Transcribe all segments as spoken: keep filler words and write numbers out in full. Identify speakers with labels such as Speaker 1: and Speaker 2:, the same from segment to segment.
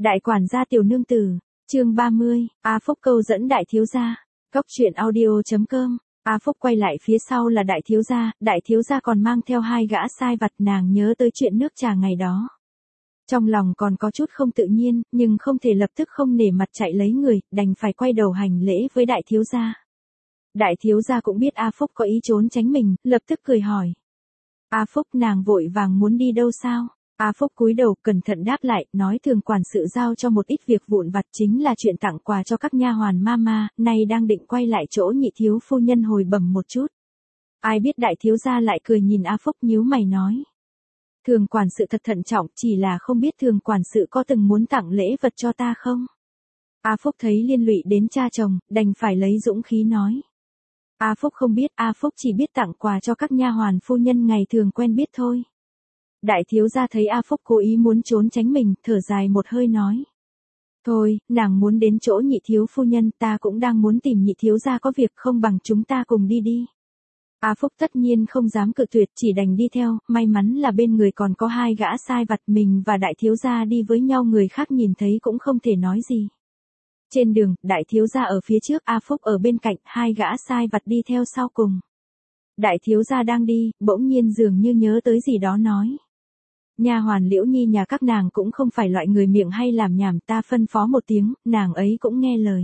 Speaker 1: Đại quản gia tiểu nương tử, chương ba mươi, A Phúc câu dẫn đại thiếu gia. Cốc truyện audio.com. A Phúc quay lại phía sau là đại thiếu gia, đại thiếu gia còn mang theo hai gã sai vặt, nàng nhớ tới chuyện nước trà ngày đó. Trong lòng còn có chút không tự nhiên, nhưng không thể lập tức không nể mặt chạy lấy người, đành phải quay đầu hành lễ với đại thiếu gia. Đại thiếu gia cũng biết A Phúc có ý trốn tránh mình, lập tức cười hỏi. A Phúc, nàng vội vàng muốn đi đâu sao? A Phúc cúi đầu cẩn thận đáp lại, nói thường quản sự giao cho một ít việc vụn vặt, chính là chuyện tặng quà cho các nha hoàn mama, nay đang định quay lại chỗ nhị thiếu phu nhân hồi bẩm một chút. Ai biết đại thiếu gia lại cười nhìn A Phúc nhíu mày nói. Thường quản sự thật thận trọng, chỉ là không biết thường quản sự có từng muốn tặng lễ vật cho ta không? A Phúc thấy liên lụy đến cha chồng, đành phải lấy dũng khí nói. A Phúc không biết, A Phúc chỉ biết tặng quà cho các nha hoàn phu nhân ngày thường quen biết thôi. Đại thiếu gia thấy A Phúc cố ý muốn trốn tránh mình, thở dài một hơi nói. Thôi, nàng muốn đến chỗ nhị thiếu phu nhân, ta cũng đang muốn tìm nhị thiếu gia có việc, không bằng chúng ta cùng đi đi. A Phúc tất nhiên không dám cự tuyệt, chỉ đành đi theo, may mắn là bên người còn có hai gã sai vặt, mình và đại thiếu gia đi với nhau, người khác nhìn thấy cũng không thể nói gì. Trên đường, đại thiếu gia ở phía trước, A Phúc ở bên cạnh, hai gã sai vặt đi theo sau cùng. Đại thiếu gia đang đi, bỗng nhiên dường như nhớ tới gì đó nói. Nha hoàn Liễu Nhi nhà các nàng cũng không phải loại người miệng hay làm nhảm, ta phân phó một tiếng, nàng ấy cũng nghe lời.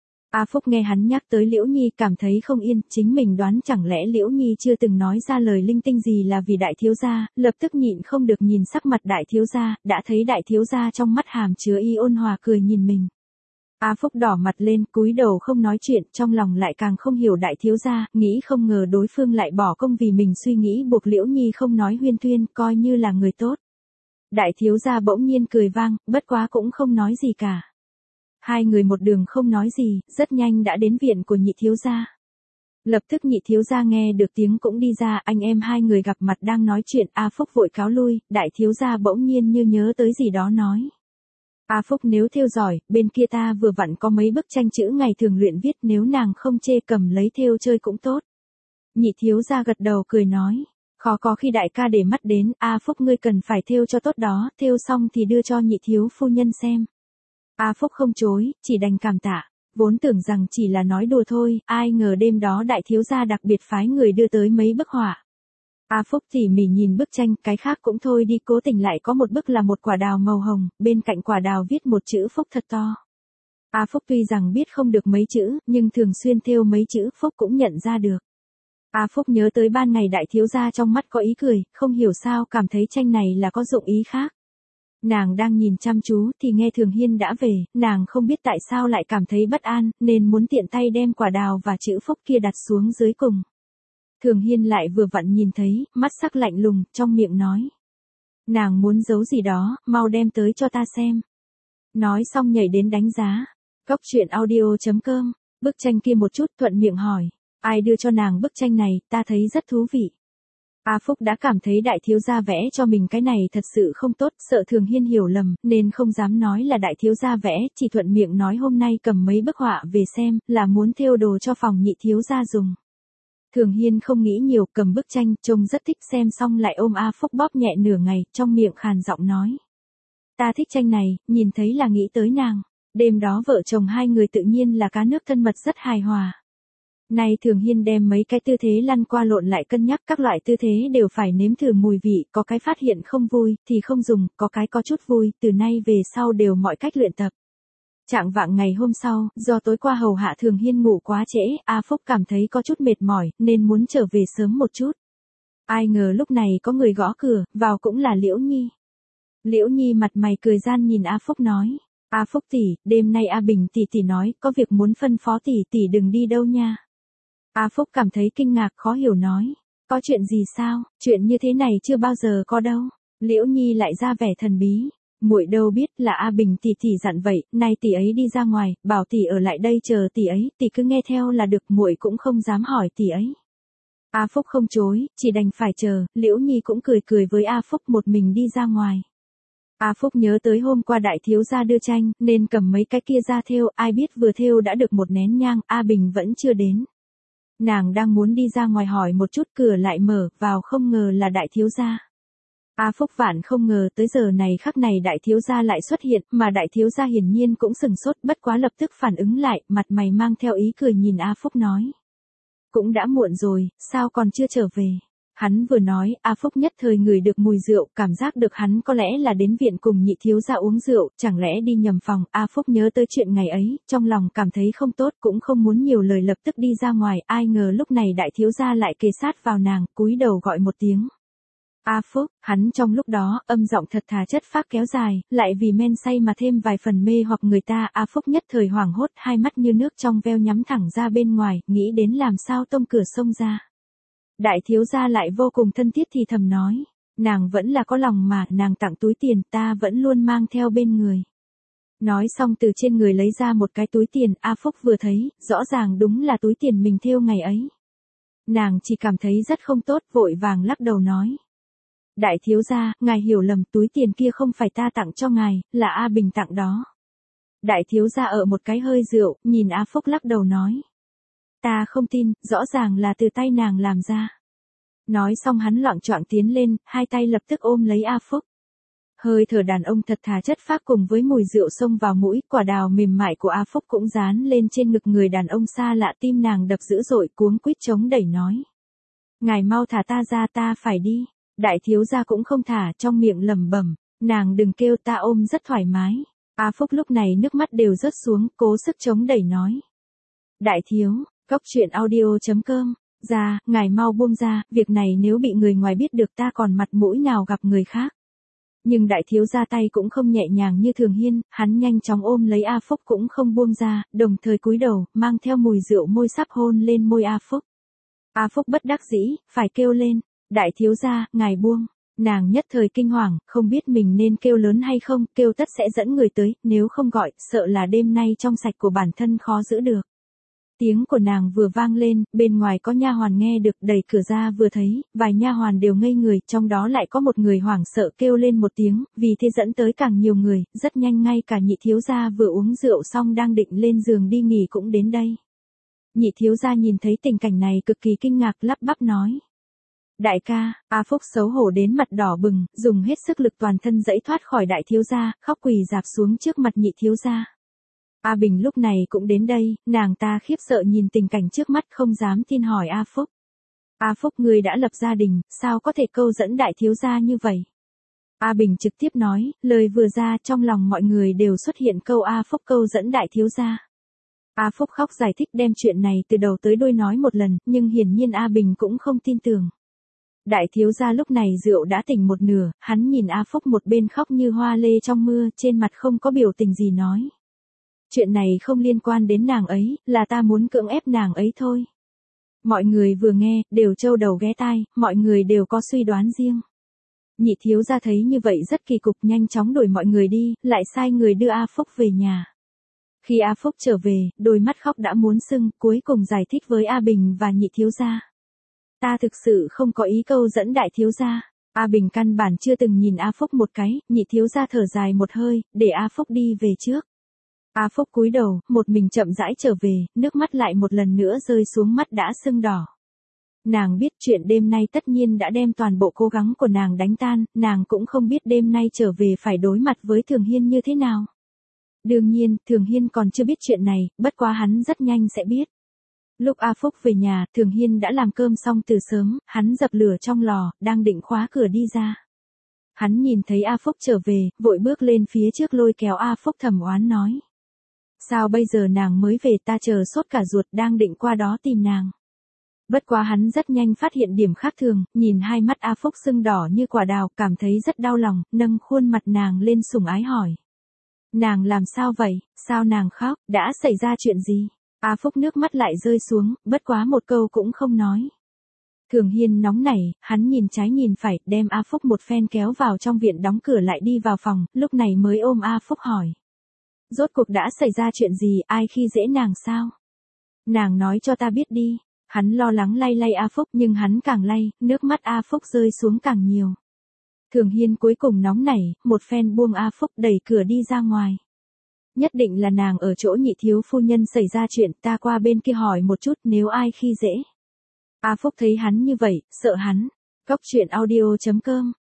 Speaker 1: A Phúc nghe hắn nhắc tới Liễu Nhi cảm thấy không yên, chính mình đoán chẳng lẽ Liễu Nhi chưa từng nói ra lời linh tinh gì là vì đại thiếu gia, lập tức nhịn không được nhìn sắc mặt đại thiếu gia, đã thấy đại thiếu gia trong mắt hàm chứa y ôn hòa cười nhìn mình. A Phúc đỏ mặt lên, cúi đầu không nói chuyện, trong lòng lại càng không hiểu đại thiếu gia, nghĩ không ngờ đối phương lại bỏ công vì mình suy nghĩ, buộc Liễu Nhi không nói huyên thuyên, coi như là người tốt. Đại thiếu gia bỗng nhiên cười vang, bất quá cũng không nói gì cả. Hai người một đường không nói gì, rất nhanh đã đến viện của nhị thiếu gia. Lập tức nhị thiếu gia nghe được tiếng cũng đi ra, anh em hai người gặp mặt đang nói chuyện, A Phúc vội cáo lui, đại thiếu gia bỗng nhiên như nhớ tới gì đó nói. A Phúc, nếu thêu giỏi, bên kia ta vừa vặn có mấy bức tranh chữ ngày thường luyện viết, nếu nàng không chê cầm lấy thêu chơi cũng tốt. Nhị thiếu gia gật đầu cười nói, khó có khi đại ca để mắt đến, A Phúc ngươi cần phải thêu cho tốt đó, thêu xong thì đưa cho nhị thiếu phu nhân xem. A Phúc không chối, chỉ đành cảm tạ, vốn tưởng rằng chỉ là nói đùa thôi, ai ngờ đêm đó đại thiếu gia đặc biệt phái người đưa tới mấy bức họa. A Phúc tỉ mỉ nhìn bức tranh, cái khác cũng thôi đi, cố tình lại có một bức là một quả đào màu hồng, bên cạnh quả đào viết một chữ Phúc thật to. A Phúc tuy rằng biết không được mấy chữ, nhưng thường xuyên thêu mấy chữ Phúc cũng nhận ra được. A Phúc nhớ tới ban ngày đại thiếu gia trong mắt có ý cười, không hiểu sao cảm thấy tranh này là có dụng ý khác. Nàng đang nhìn chăm chú thì nghe Thường Hiên đã về, nàng không biết tại sao lại cảm thấy bất an, nên muốn tiện tay đem quả đào và chữ Phúc kia đặt xuống dưới cùng. Thường Hiên lại vừa vặn nhìn thấy, mắt sắc lạnh lùng, trong miệng nói. Nàng muốn giấu gì đó, mau đem tới cho ta xem. Nói xong nhảy đến đánh giá. Cốc truyện audio.com, bức tranh kia một chút thuận miệng hỏi. Ai đưa cho nàng bức tranh này, ta thấy rất thú vị. A Phúc đã cảm thấy đại thiếu gia vẽ cho mình cái này thật sự không tốt, sợ Thường Hiên hiểu lầm, nên không dám nói là đại thiếu gia vẽ, chỉ thuận miệng nói hôm nay cầm mấy bức họa về xem, là muốn thêu đồ cho phòng nhị thiếu gia dùng. Thường Hiên không nghĩ nhiều, cầm bức tranh, trông rất thích, xem xong lại ôm A Phúc bóp nhẹ nửa ngày, trong miệng khàn giọng nói. Ta thích tranh này, nhìn thấy là nghĩ tới nàng. Đêm đó vợ chồng hai người tự nhiên là cá nước thân mật rất hài hòa. Nay Thường Hiên đem mấy cái tư thế lăn qua lộn lại cân nhắc, các loại tư thế đều phải nếm thử mùi vị, có cái phát hiện không vui, thì không dùng, có cái có chút vui, từ nay về sau đều mọi cách luyện tập. Trạng vạng ngày hôm sau, do tối qua hầu hạ Thường Hiên ngủ quá trễ, A Phúc cảm thấy có chút mệt mỏi, nên muốn trở về sớm một chút. Ai ngờ lúc này có người gõ cửa, vào cũng là Liễu Nhi. Liễu Nhi mặt mày cười gian nhìn A Phúc nói, A Phúc tỷ, đêm nay A Bình tỷ tỷ nói, có việc muốn phân phó tỷ tỷ đừng đi đâu nha. A Phúc cảm thấy kinh ngạc khó hiểu nói, có chuyện gì sao, chuyện như thế này chưa bao giờ có đâu. Liễu Nhi lại ra vẻ thần bí. Muội đâu biết là A Bình tỷ tỷ dặn vậy, nay tỷ ấy đi ra ngoài, bảo tỷ ở lại đây chờ tỷ ấy, tỷ cứ nghe theo là được, muội cũng không dám hỏi tỷ ấy. A Phúc không chối, chỉ đành phải chờ, Liễu Nhi cũng cười cười với A Phúc một mình đi ra ngoài. A Phúc nhớ tới hôm qua đại thiếu gia đưa tranh, nên cầm mấy cái kia ra thêu, ai biết vừa thêu đã được một nén nhang, A Bình vẫn chưa đến. Nàng đang muốn đi ra ngoài hỏi một chút, cửa lại mở, vào không ngờ là đại thiếu gia. A Phúc vạn không ngờ tới giờ này khắc này đại thiếu gia lại xuất hiện, mà đại thiếu gia hiển nhiên cũng sừng sốt, bất quá lập tức phản ứng lại, mặt mày mang theo ý cười nhìn A Phúc nói. Cũng đã muộn rồi, sao còn chưa trở về? Hắn vừa nói, A Phúc nhất thời ngửi được mùi rượu, cảm giác được hắn có lẽ là đến viện cùng nhị thiếu gia uống rượu, chẳng lẽ đi nhầm phòng. A Phúc nhớ tới chuyện ngày ấy, trong lòng cảm thấy không tốt, cũng không muốn nhiều lời, lập tức đi ra ngoài, ai ngờ lúc này đại thiếu gia lại kề sát vào nàng, cúi đầu gọi một tiếng. A Phúc, hắn trong lúc đó, âm giọng thật thà chất phác kéo dài, lại vì men say mà thêm vài phần mê hoặc người ta. A Phúc nhất thời hoảng hốt, hai mắt như nước trong veo nhắm thẳng ra bên ngoài, nghĩ đến làm sao tông cửa xông ra. Đại thiếu gia lại vô cùng thân thiết thì thầm nói, nàng vẫn là có lòng mà, nàng tặng túi tiền ta vẫn luôn mang theo bên người. Nói xong từ trên người lấy ra một cái túi tiền, A Phúc vừa thấy, rõ ràng đúng là túi tiền mình thêu ngày ấy. Nàng chỉ cảm thấy rất không tốt, vội vàng lắc đầu nói. Đại thiếu gia, ngài hiểu lầm, túi tiền kia không phải ta tặng cho ngài, là A Bình tặng đó. Đại thiếu gia ở một cái hơi rượu, nhìn A Phúc lắc đầu nói. Ta không tin, rõ ràng là từ tay nàng làm ra. Nói xong hắn loạng choạng tiến lên, hai tay lập tức ôm lấy A Phúc. Hơi thở đàn ông thật thà chất phác cùng với mùi rượu xông vào mũi, quả đào mềm mại của A Phúc cũng dán lên trên ngực người đàn ông xa lạ, tim nàng đập dữ dội, cuống quýt chống đẩy nói. Ngài mau thả ta ra, ta phải đi. Đại thiếu gia cũng không thả, trong miệng lẩm bẩm, nàng đừng kêu, ta ôm rất thoải mái. A Phúc lúc này nước mắt đều rớt xuống, cố sức chống đẩy nói. Đại thiếu, cốc truyện audio chấm com, ra, ngài mau buông ra, việc này nếu bị người ngoài biết được ta còn mặt mũi nào gặp người khác. Nhưng đại thiếu gia tay cũng không nhẹ nhàng như Thường Hiên, hắn nhanh chóng ôm lấy A Phúc cũng không buông ra, đồng thời cúi đầu, mang theo mùi rượu môi sắp hôn lên môi A Phúc. A Phúc bất đắc dĩ, phải kêu lên. Đại thiếu gia, ngài buông. Nàng nhất thời kinh hoàng, không biết mình nên kêu lớn hay không, kêu tất sẽ dẫn người tới, nếu không gọi, sợ là đêm nay trong sạch của bản thân khó giữ được. Tiếng của nàng vừa vang lên, bên ngoài có nha hoàn nghe được, đẩy cửa ra vừa thấy, vài nha hoàn đều ngây người, trong đó lại có một người hoảng sợ kêu lên một tiếng, vì thế dẫn tới càng nhiều người, rất nhanh ngay cả nhị thiếu gia vừa uống rượu xong đang định lên giường đi nghỉ cũng đến đây. Nhị thiếu gia nhìn thấy tình cảnh này cực kỳ kinh ngạc, lắp bắp nói. Đại ca, A Phúc xấu hổ đến mặt đỏ bừng, dùng hết sức lực toàn thân giãy thoát khỏi đại thiếu gia, khóc quỳ rạp xuống trước mặt nhị thiếu gia. A Bình lúc này cũng đến đây, nàng ta khiếp sợ nhìn tình cảnh trước mắt không dám tin hỏi A Phúc. A Phúc ngươi đã lập gia đình, sao có thể câu dẫn đại thiếu gia như vậy? A Bình trực tiếp nói, lời vừa ra trong lòng mọi người đều xuất hiện câu A Phúc câu dẫn đại thiếu gia. A Phúc khóc giải thích đem chuyện này từ đầu tới đuôi nói một lần, nhưng hiển nhiên A Bình cũng không tin tưởng. Đại thiếu gia lúc này rượu đã tỉnh một nửa, hắn nhìn A Phúc một bên khóc như hoa lê trong mưa, trên mặt không có biểu tình gì nói. Chuyện này không liên quan đến nàng ấy, là ta muốn cưỡng ép nàng ấy thôi. Mọi người vừa nghe, đều trâu đầu ghé tai, mọi người đều có suy đoán riêng. Nhị thiếu gia thấy như vậy rất kỳ cục, nhanh chóng đuổi mọi người đi, lại sai người đưa A Phúc về nhà. Khi A Phúc trở về, đôi mắt khóc đã muốn sưng, cuối cùng giải thích với A Bình và nhị thiếu gia. Ta thực sự không có ý câu dẫn đại thiếu gia. A Bình căn bản chưa từng nhìn A Phúc một cái, nhị thiếu gia thở dài một hơi, để A Phúc đi về trước. A Phúc cúi đầu, một mình chậm rãi trở về, nước mắt lại một lần nữa rơi xuống, mắt đã sưng đỏ. Nàng biết chuyện đêm nay tất nhiên đã đem toàn bộ cố gắng của nàng đánh tan, nàng cũng không biết đêm nay trở về phải đối mặt với Thường Hiên như thế nào. Đương nhiên, Thường Hiên còn chưa biết chuyện này, bất quá hắn rất nhanh sẽ biết. Lúc A Phúc về nhà, Thường Hiên đã làm cơm xong từ sớm, hắn dập lửa trong lò, đang định khóa cửa đi ra. Hắn nhìn thấy A Phúc trở về, vội bước lên phía trước lôi kéo A Phúc thầm oán nói. Sao bây giờ nàng mới về, ta chờ sốt cả ruột đang định qua đó tìm nàng. Bất quá hắn rất nhanh phát hiện điểm khác thường, nhìn hai mắt A Phúc sưng đỏ như quả đào, cảm thấy rất đau lòng, nâng khuôn mặt nàng lên sủng ái hỏi. Nàng làm sao vậy, sao nàng khóc, đã xảy ra chuyện gì? A Phúc nước mắt lại rơi xuống, bất quá một câu cũng không nói. Thường Hiên nóng nảy, hắn nhìn trái nhìn phải, đem A Phúc một phen kéo vào trong viện, đóng cửa lại đi vào phòng, lúc này mới ôm A Phúc hỏi. Rốt cuộc đã xảy ra chuyện gì, ai khi dễ nàng sao? Nàng nói cho ta biết đi. Hắn lo lắng lay lay A Phúc, nhưng hắn càng lay, nước mắt A Phúc rơi xuống càng nhiều. Thường Hiên cuối cùng nóng nảy, một phen buông A Phúc đẩy cửa đi ra ngoài. Nhất định là nàng ở chỗ nhị thiếu phu nhân xảy ra chuyện, ta qua bên kia hỏi một chút, nếu ai khi dễ. A Phúc thấy hắn như vậy, sợ hắn. Cốc truyện audio chấm com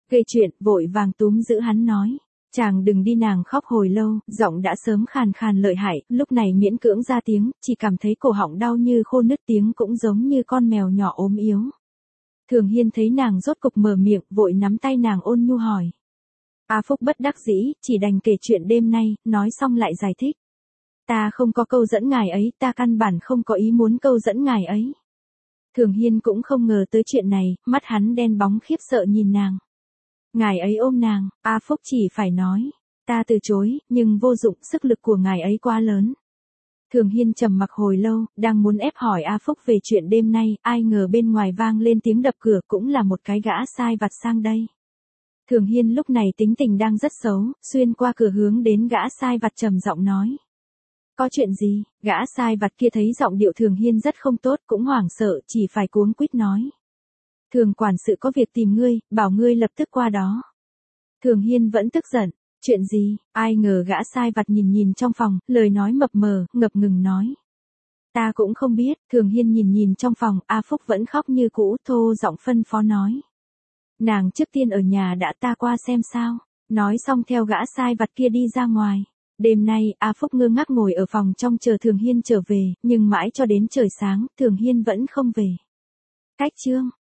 Speaker 1: Gây chuyện, vội vàng túm giữ hắn nói. Chàng đừng đi, nàng khóc hồi lâu, giọng đã sớm khàn khàn lợi hại, lúc này miễn cưỡng ra tiếng, chỉ cảm thấy cổ họng đau như khô nứt, tiếng cũng giống như con mèo nhỏ ốm yếu. Thường Hiên thấy nàng rốt cục mở miệng, vội nắm tay nàng ôn nhu hỏi. A Phúc bất đắc dĩ, chỉ đành kể chuyện đêm nay, nói xong lại giải thích. Ta không có câu dẫn ngài ấy, ta căn bản không có ý muốn câu dẫn ngài ấy. Thường Hiên cũng không ngờ tới chuyện này, mắt hắn đen bóng khiếp sợ nhìn nàng. Ngài ấy ôm nàng, A Phúc chỉ phải nói. Ta từ chối, nhưng vô dụng, sức lực của ngài ấy quá lớn. Thường Hiên trầm mặc hồi lâu, đang muốn ép hỏi A Phúc về chuyện đêm nay, ai ngờ bên ngoài vang lên tiếng đập cửa, cũng là một cái gã sai vặt sang đây. Thường Hiên lúc này tính tình đang rất xấu, xuyên qua cửa hướng đến gã sai vặt trầm giọng nói. Có chuyện gì? Gã sai vặt kia thấy giọng điệu Thường Hiên rất không tốt, cũng hoảng sợ, chỉ phải cuống quýt nói. Thường quản sự có việc tìm ngươi, bảo ngươi lập tức qua đó. Thường Hiên vẫn tức giận. Chuyện gì? Ai ngờ gã sai vặt nhìn nhìn trong phòng, lời nói mập mờ, ngập ngừng nói. Ta cũng không biết. Thường Hiên nhìn nhìn trong phòng, A Phúc vẫn khóc như cũ, thô giọng phân phó nói. Nàng trước tiên ở nhà đã, ta qua xem sao. Nói xong theo gã sai vặt kia đi ra ngoài. Đêm nay, A Phúc ngơ ngác ngồi ở phòng trong chờ Thường Hiên trở về, nhưng mãi cho đến trời sáng, Thường Hiên vẫn không về. Cách chương